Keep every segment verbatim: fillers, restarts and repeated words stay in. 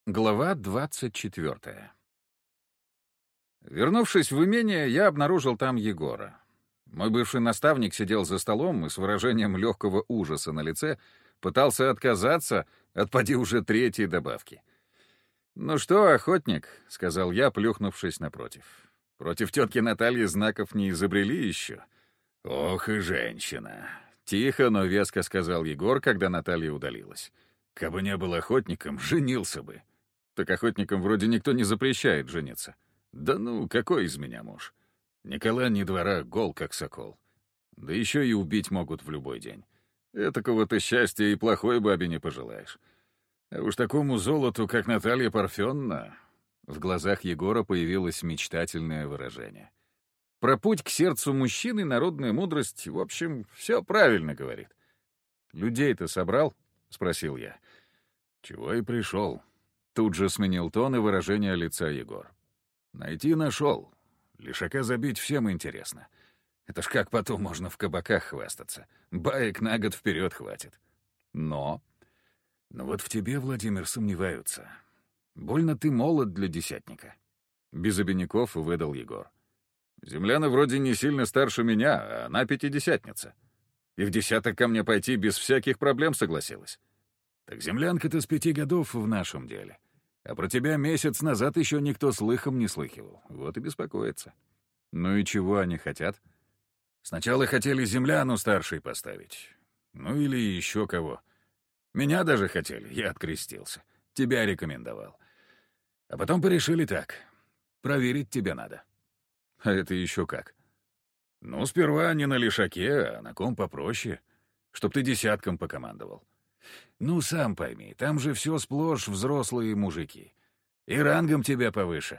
Глава двадцать четвертая. Вернувшись в имение, я обнаружил там Егора. Мой бывший наставник сидел за столом и с выражением легкого ужаса на лице пытался отказаться от поди уже третьей добавки. «Ну что, охотник», — сказал я, плюхнувшись напротив, — «против тетки Натальи знаков не изобрели еще?» «Ох и женщина», — тихо, но веско сказал Егор, когда Наталья удалилась. «Кабы не был охотником, женился бы». Так охотникам вроде никто не запрещает жениться. Да ну, какой из меня муж? Ни кола, ни двора, гол как сокол. Да еще и убить могут в любой день. Этакого-то счастья и плохой бабе не пожелаешь. А уж такому золоту, как Наталья Парфенна... В глазах Егора появилось мечтательное выражение. Про путь к сердцу мужчины народная мудрость, в общем, все правильно говорит. «Людей-то собрал?» — спросил я. «Чего и пришел». Тут же сменил тон и выражение лица Егор. «Найти нашел. Лишака забить всем интересно. Это ж как потом можно в кабаках хвастаться. Баек на год вперед хватит. Но... Но вот в тебе, Владимир, сомневаются. Больно ты молод для десятника». Без обиняков выдал Егор. «Земляна вроде не сильно старше меня, а она пятидесятница. И в десяток ко мне пойти без всяких проблем согласилась. Так землянка-то с пяти годов в нашем деле. А про тебя месяц назад еще никто слыхом не слыхивал. Вот и беспокоится». «Ну и чего они хотят?» «Сначала хотели земляну старшей поставить. Ну или еще кого. Меня даже хотели, я открестился. Тебя рекомендовал. А потом порешили так. Проверить тебя надо». «А это еще как?» «Ну, сперва не на лишаке, а на ком попроще. Чтоб ты десятком покомандовал. Ну, сам пойми, там же все сплошь взрослые мужики. И рангом тебя повыше.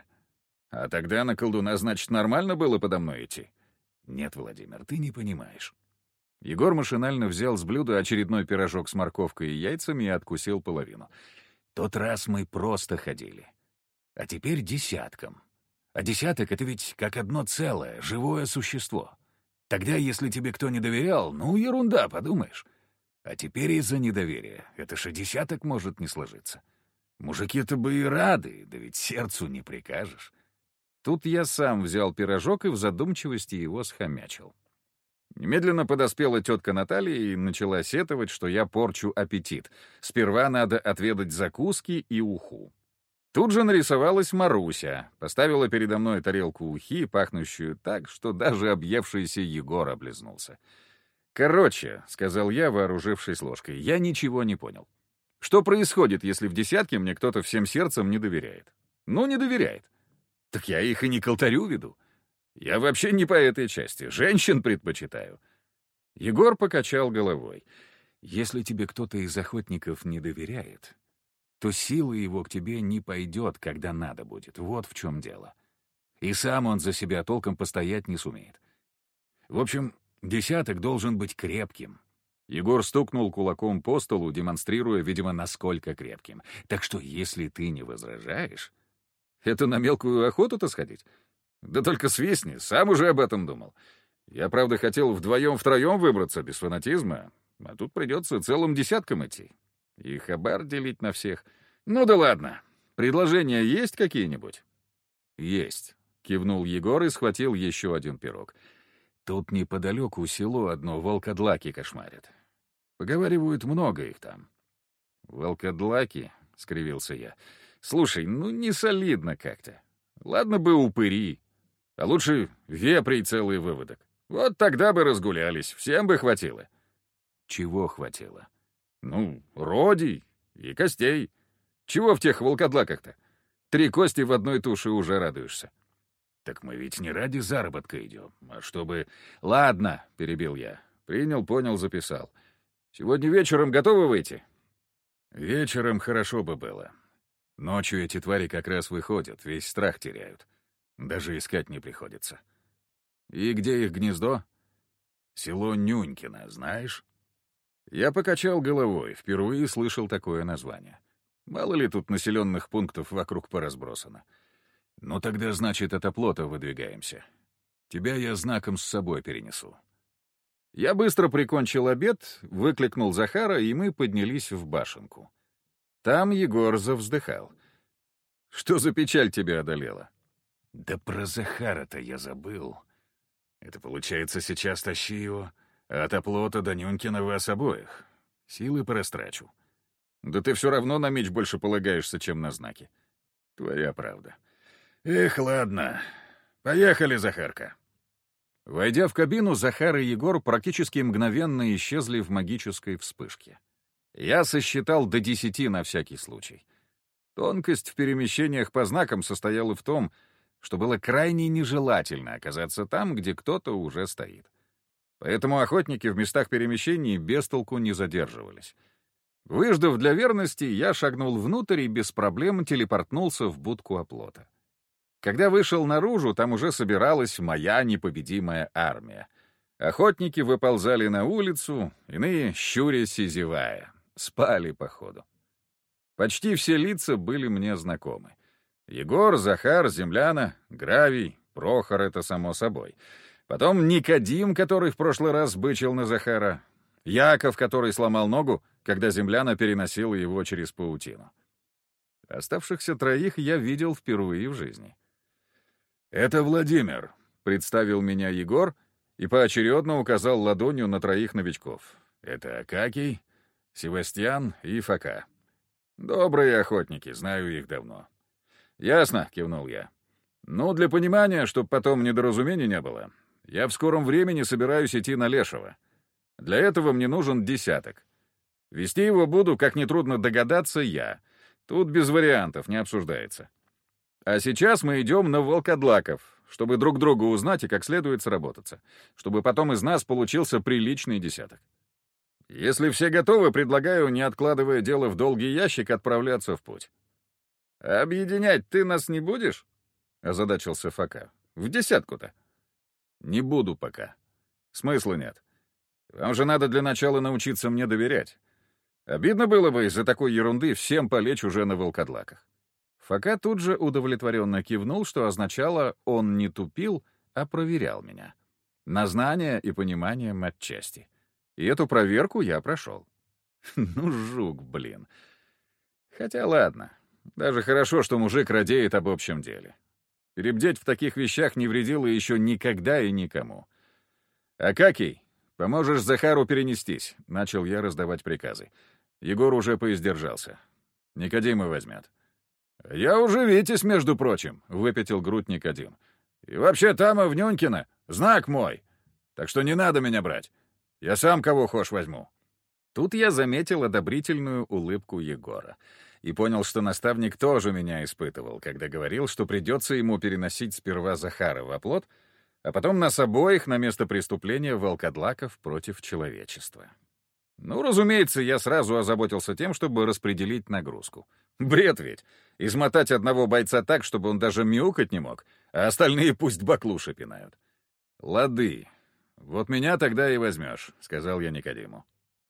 А тогда на колдуна, значит, нормально было подо мной идти?» «Нет, Владимир, ты не понимаешь». Егор машинально взял с блюда очередной пирожок с морковкой и яйцами и откусил половину. «Тот раз мы просто ходили. А теперь десятком. А десяток — это ведь как одно целое, живое существо. Тогда, если тебе кто не доверял, ну, ерунда, подумаешь. А теперь из-за недоверия. Это же десяток может не сложиться. Мужики-то бы и рады, да ведь сердцу не прикажешь». Тут я сам взял пирожок и в задумчивости его схомячил. Немедленно подоспела тетка Наталья и начала сетовать, что я порчу аппетит. Сперва надо отведать закуски и уху. Тут же нарисовалась Маруся, поставила передо мной тарелку ухи, пахнущую так, что даже объевшийся Егор облизнулся. «Короче», — сказал я, вооружившись ложкой, — «я ничего не понял. Что происходит, если в десятке мне кто-то всем сердцем не доверяет? Ну, не доверяет. Так я их и не к алтарю веду. Я вообще не по этой части, женщин предпочитаю». Егор покачал головой. «Если тебе кто-то из охотников не доверяет, то сила его к тебе не пойдет, когда надо будет. Вот в чем дело. И сам он за себя толком постоять не сумеет. В общем, десяток должен быть крепким». Егор стукнул кулаком по столу, демонстрируя, видимо, насколько крепким. «Так что, если ты не возражаешь...» «Это на мелкую охоту-то сходить? Да только свистни, сам уже об этом думал. Я, правда, хотел вдвоем-втроем выбраться без фанатизма, а тут придется целым десятком идти. И хабар делить на всех. Ну да ладно. Предложения есть какие-нибудь?» «Есть», — кивнул Егор и схватил еще один пирог. «Тут неподалеку село одно волкодлаки кошмарят. Поговаривают, много их там». «Волкодлаки?» — скривился я. «Слушай, ну не солидно как-то. Ладно бы упыри, а лучше вепрей целый выводок. Вот тогда бы разгулялись, всем бы хватило». «Чего хватило?» «Ну, родий и костей. Чего в тех волкодлаках-то? Три кости в одной туше уже радуешься». «Так мы ведь не ради заработка идем, а чтобы...» «Ладно», — перебил я. Принял, понял, записал. «Сегодня вечером готовы выйти?» «Вечером хорошо бы было. Ночью эти твари как раз выходят, весь страх теряют. Даже искать не приходится». «И где их гнездо?» «Село Нюнькино, знаешь?» Я покачал головой, впервые слышал такое название. Мало ли тут населенных пунктов вокруг поразбросано. «Ну тогда, значит, от оплота выдвигаемся. Тебя я знаком с собой перенесу». Я быстро прикончил обед, выкликнул Захара, и мы поднялись в башенку. Там Егор завздыхал. Что за печаль тебя одолела?» «Да про Захара-то я забыл. Это, получается, сейчас тащи его, а от оплота до Нюнькина вас обоих. Силы порастрачу». «Да ты все равно на меч больше полагаешься, чем на знаки». «Твоя правда. Эх, ладно. Поехали, Захарка». Войдя в кабину, Захар и Егор практически мгновенно исчезли в магической вспышке. Я сосчитал до десяти на всякий случай. Тонкость в перемещениях по знакам состояла в том, что было крайне нежелательно оказаться там, где кто-то уже стоит. Поэтому охотники в местах перемещений без толку не задерживались. Выждав для верности, я шагнул внутрь и без проблем телепортнулся в будку оплота. Когда вышел наружу, там уже собиралась моя непобедимая армия. Охотники выползали на улицу, иные, щурясь и зевая, спали походу. Почти все лица были мне знакомы. Егор, Захар, Земляна, Гравий, Прохор — это само собой. Потом Никодим, который в прошлый раз бычил на Захара. Яков, который сломал ногу, когда Земляна переносила его через паутину. Оставшихся троих я видел впервые в жизни. «Это Владимир», — представил меня Егор и поочередно указал ладонью на троих новичков. «Это Акакий, Севастьян и Фока. Добрые охотники, знаю их давно». «Ясно», — кивнул я. «Ну, для понимания, чтобы потом недоразумений не было, я в скором времени собираюсь идти на Лешего. Для этого мне нужен десяток. Вести его буду, как нетрудно догадаться, я. Тут без вариантов, не обсуждается. А сейчас мы идем на волкодлаков, чтобы друг друга узнать и как следует сработаться, чтобы потом из нас получился приличный десяток. Если все готовы, предлагаю, не откладывая дело в долгий ящик, отправляться в путь». «Объединять ты нас не будешь?» — озадачился Фока. «В десятку-то». «Не буду пока. Смысла нет. Вам же надо для начала научиться мне доверять. Обидно было бы из-за такой ерунды всем полечь уже на волкодлаках». Фока тут же удовлетворенно кивнул, что означало, он не тупил, а проверял меня. На знание и понимание матчасти. И эту проверку я прошел. Ну, жук, блин. Хотя ладно. Даже хорошо, что мужик радеет об общем деле. Перебдеть в таких вещах не вредило еще никогда и никому. «Акакий, поможешь Захару перенестись», — начал я раздавать приказы. Егор уже поиздержался. «Никодима возьмет». «Я уже Витязь, между прочим», — выпятил грудь Никодим. «И вообще там, в Нюнькино, знак мой. Так что не надо меня брать. Я сам кого хошь возьму». Тут я заметил одобрительную улыбку Егора и понял, что наставник тоже меня испытывал, когда говорил, что придется ему переносить сперва Захара в оплот, а потом нас обоих на место преступления волкодлаков против человечества. Ну, разумеется, я сразу озаботился тем, чтобы распределить нагрузку. Бред ведь! Измотать одного бойца так, чтобы он даже мяукать не мог, а остальные пусть баклуши пинают. «Лады. Вот меня тогда и возьмешь», — сказал я Никодиму.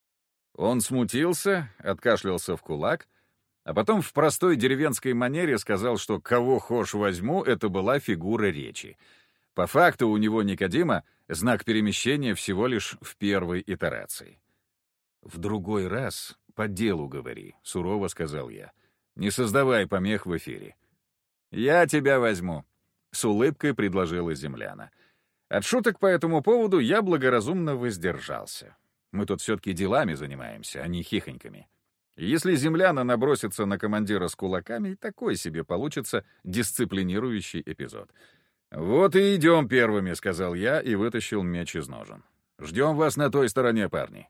Он смутился, откашлялся в кулак, а потом в простой деревенской манере сказал, что «кого хошь возьму» — это была фигура речи. По факту у него, Никодима, знак перемещения всего лишь в первой итерации. «В другой раз по делу говори», — сурово сказал я. «Не создавай помех в эфире». «Я тебя возьму», — с улыбкой предложила Земляна. От шуток по этому поводу я благоразумно воздержался. Мы тут все-таки делами занимаемся, а не хихоньками. Если Земляна набросится на командира с кулаками, такой себе получится дисциплинирующий эпизод. «Вот и идем первыми», — сказал я и вытащил меч из ножен. «Ждем вас на той стороне, парни».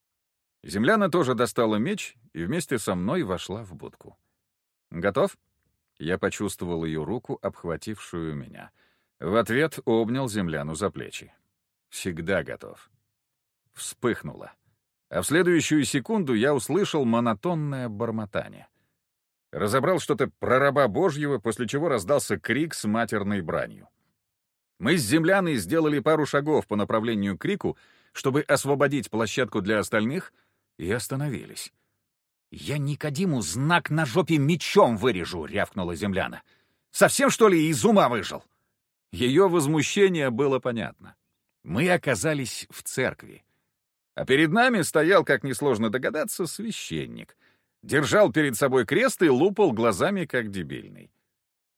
Земляна тоже достала меч и вместе со мной вошла в будку. «Готов?» Я почувствовал ее руку, обхватившую меня. В ответ обнял Земляну за плечи. «Всегда готов». Вспыхнуло. А в следующую секунду я услышал монотонное бормотание. Разобрал что-то про раба Божьего, после чего раздался крик с матерной бранью. Мы с Земляной сделали пару шагов по направлению к крику, чтобы освободить площадку для остальных, и остановились. «Я Никодиму знак на жопе мечом вырежу!» — рявкнула Земляна. «Совсем, что ли, из ума выжил?» Ее возмущение было понятно. Мы оказались в церкви. А перед нами стоял, как несложно догадаться, священник. Держал перед собой крест и лупал глазами, как дебильный.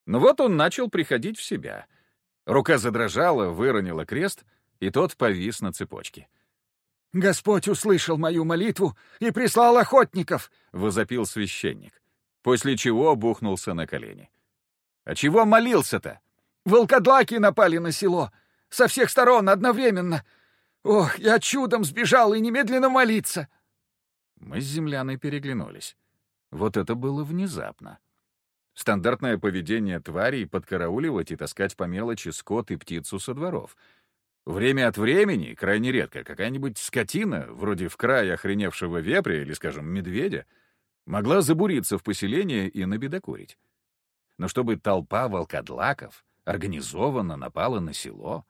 Но вот он начал приходить в себя. Рука задрожала, выронила крест, и тот повис на цепочке. «Господь услышал мою молитву и прислал охотников!» — возопил священник, после чего бухнулся на колени. «А чего молился-то?» «Волкодлаки напали на село! Со всех сторон одновременно! Ох, я чудом сбежал и немедленно молиться!» Мы с земляной переглянулись. Вот это было внезапно. Стандартное поведение тварей — подкарауливать и таскать по мелочи скот и птицу со дворов. Время от времени, крайне редко, какая-нибудь скотина, вроде в край охреневшего вепря или, скажем, медведя, могла забуриться в поселение и набедокурить. Но чтобы толпа волкодлаков организованно напала на село...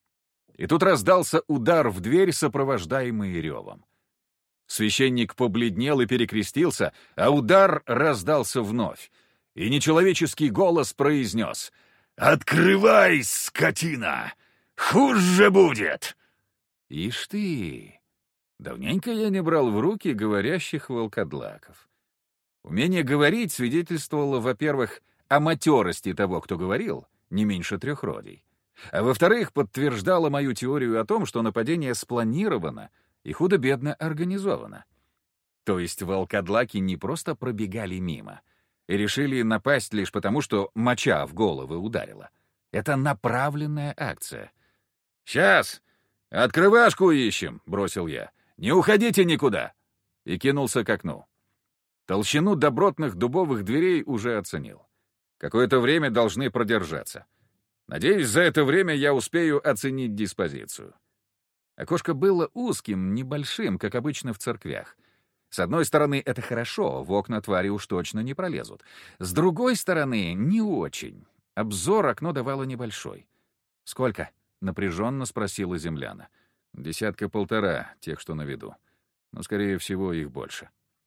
И тут раздался удар в дверь, сопровождаемый ревом. Священник побледнел и перекрестился, а удар раздался вновь, и нечеловеческий голос произнес: «Открывай, скотина! Хуже будет!» Ишь ты! Давненько я не брал в руки говорящих волкодлаков. Умение говорить свидетельствовало, во-первых, о матерости того, кто говорил, не меньше трех родий. А во-вторых, подтверждало мою теорию о том, что нападение спланировано и худо-бедно организовано. То есть волкодлаки не просто пробегали мимо и решили напасть лишь потому, что моча в головы ударила. Это направленная акция. «Сейчас! Открывашку ищем!» — бросил я. «Не уходите никуда!» И кинулся к окну. Толщину добротных дубовых дверей уже оценил. Какое-то время должны продержаться. Надеюсь, за это время я успею оценить диспозицию. Окошко было узким, небольшим, как обычно в церквях. С одной стороны, это хорошо, в окна твари уж точно не пролезут. С другой стороны, не очень. Обзор окно давало небольшой. «Сколько?» — напряженно спросила земляна. «Десятка-полтора, тех, что на виду. Но, скорее всего, их больше».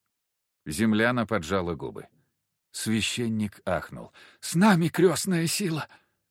Земляна поджала губы. Священник ахнул. «С нами крестная сила!»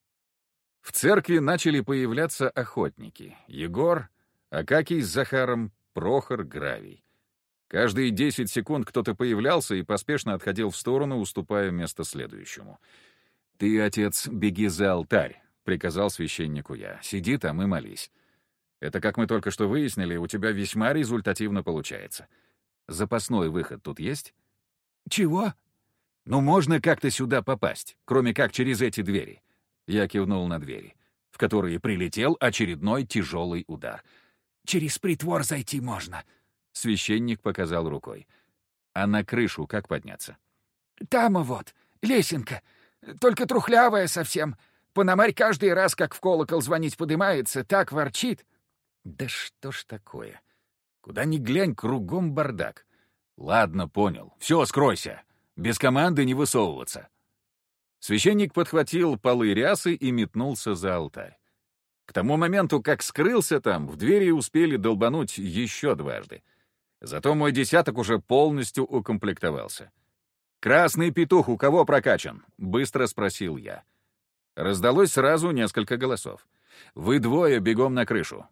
В церкви начали появляться охотники. Егор, Акакий с Захаром, Прохор, Гравий. Каждые десять секунд кто-то появлялся и поспешно отходил в сторону, уступая место следующему. «Ты, отец, беги за алтарь», — приказал священнику я. «Сиди там и молись. Это, как мы только что выяснили, у тебя весьма результативно получается. Запасной выход тут есть?» «Чего?» «Ну, можно как-то сюда попасть, кроме как через эти двери». Я кивнул на двери, в которые прилетел очередной тяжелый удар. «Через притвор зайти можно», — священник показал рукой. «А на крышу как подняться?» «Там вот, лесенка, только трухлявая совсем. Пономарь каждый раз, как в колокол звонить подымается, так ворчит». «Да что ж такое? Куда ни глянь, кругом бардак. Ладно, понял. Все, скройся. Без команды не высовываться». Священник подхватил полы рясы и метнулся за алтарь. К тому моменту, как скрылся там, в двери успели долбануть еще дважды. Зато мой десяток уже полностью укомплектовался. «Красный петух у кого прокачан?» — быстро спросил я. Раздалось сразу несколько голосов. «Вы двое бегом на крышу».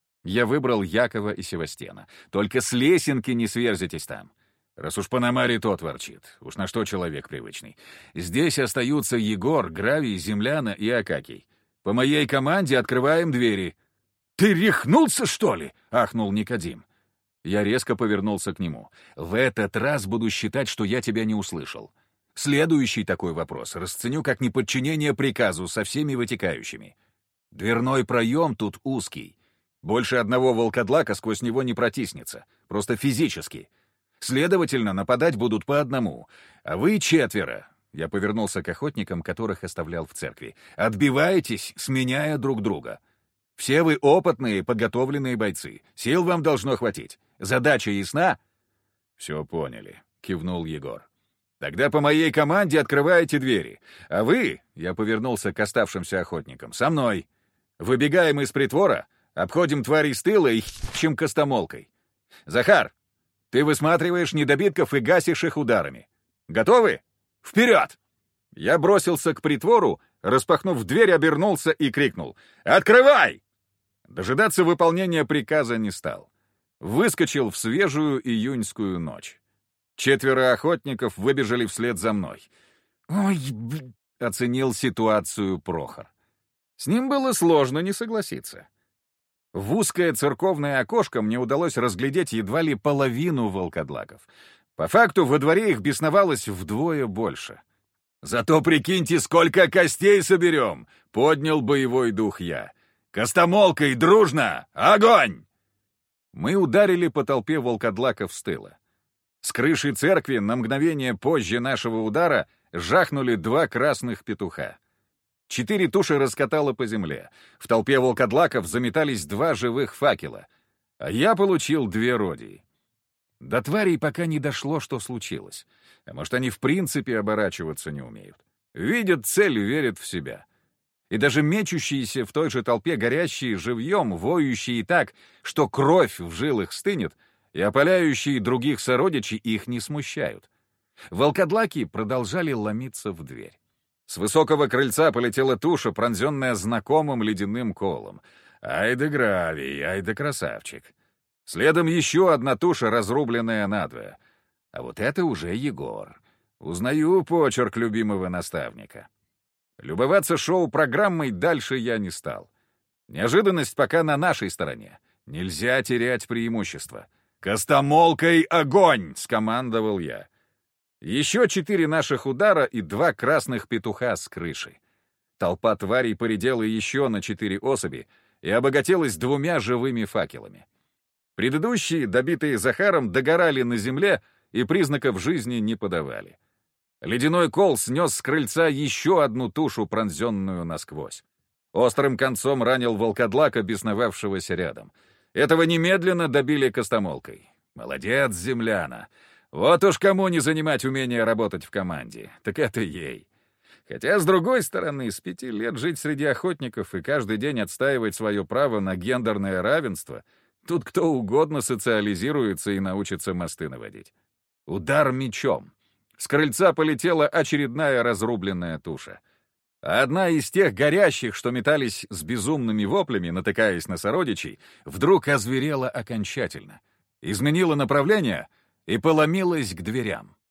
Я выбрал Якова и Севастьяна. «Только с лесенки не сверзитесь там. Раз уж Пономарь тот ворчит, уж на что человек привычный. Здесь остаются Егор, Гравий, Земляна и Акакий. По моей команде открываем двери». «Ты рехнулся, что ли?» — ахнул Никодим. Я резко повернулся к нему. «В этот раз буду считать, что я тебя не услышал. Следующий такой вопрос расценю как неподчинение приказу со всеми вытекающими. Дверной проем тут узкий. Больше одного волкодлака сквозь него не протиснется, просто физически. Следовательно, нападать будут по одному. А вы четверо, я повернулся к охотникам, которых оставлял в церкви, отбиваетесь, сменяя друг друга. Все вы опытные, подготовленные бойцы. Сил вам должно хватить. Задача ясна?» «Все поняли», — кивнул Егор. «Тогда по моей команде открываете двери. А вы, — я повернулся к оставшимся охотникам, — со мной. Выбегаем из притвора, обходим тварей с тыла и хищем костомолкой. Захар, ты высматриваешь недобитков и гасишь их ударами. Готовы? Вперед!» Я бросился к притвору, распахнув дверь, обернулся и крикнул: «Открывай!» Дожидаться выполнения приказа не стал. Выскочил в свежую июньскую ночь. Четверо охотников выбежали вслед за мной. «Ой, блин!» — оценил ситуацию Прохор. С ним было сложно не согласиться. В узкое церковное окошко мне удалось разглядеть едва ли половину волкодлаков. По факту во дворе их бесновалось вдвое больше. «Зато прикиньте, сколько костей соберем!» — поднял боевой дух я. «Костомолкой дружно! Огонь!» Мы ударили по толпе волкодлаков с тыла. С крыши церкви на мгновение позже нашего удара жахнули два красных петуха. Четыре туши раскатало по земле. В толпе волкодлаков заметались два живых факела, а я получил две родии. До тварей пока не дошло, что случилось. А может, они в принципе оборачиваться не умеют. Видят цель, верят в себя. И даже мечущиеся в той же толпе горящие живьем, воющие так, что кровь в жилах стынет, и опаляющие других сородичей их не смущают. Волкодлаки продолжали ломиться в дверь. С высокого крыльца полетела туша, пронзенная знакомым ледяным колом. Ай да гравий, ай да красавчик. Следом еще одна туша, разрубленная надвое. А вот это уже Егор. Узнаю почерк любимого наставника. Любоваться шоу-программой дальше я не стал. Неожиданность пока на нашей стороне. Нельзя терять преимущество. «Костомолкой огонь!» — скомандовал я. Еще четыре наших удара и два красных петуха с крыши. Толпа тварей поредела еще на четыре особи и обогатилась двумя живыми факелами. Предыдущие, добитые Захаром, догорали на земле и признаков жизни не подавали. Ледяной кол снес с крыльца еще одну тушу, пронзенную насквозь. Острым концом ранил волкодлака, бесновавшегося рядом. Этого немедленно добили костомолкой. Молодец, земляна! Вот уж кому не занимать умение работать в команде, так это ей. Хотя, с другой стороны, с пяти лет жить среди охотников и каждый день отстаивать свое право на гендерное равенство, тут кто угодно социализируется и научится мосты наводить. Удар мечом. С крыльца полетела очередная разрубленная туша. А одна из тех горящих, что метались с безумными воплями, натыкаясь на сородичей, вдруг озверела окончательно. Изменила направление — и поломилась к дверям.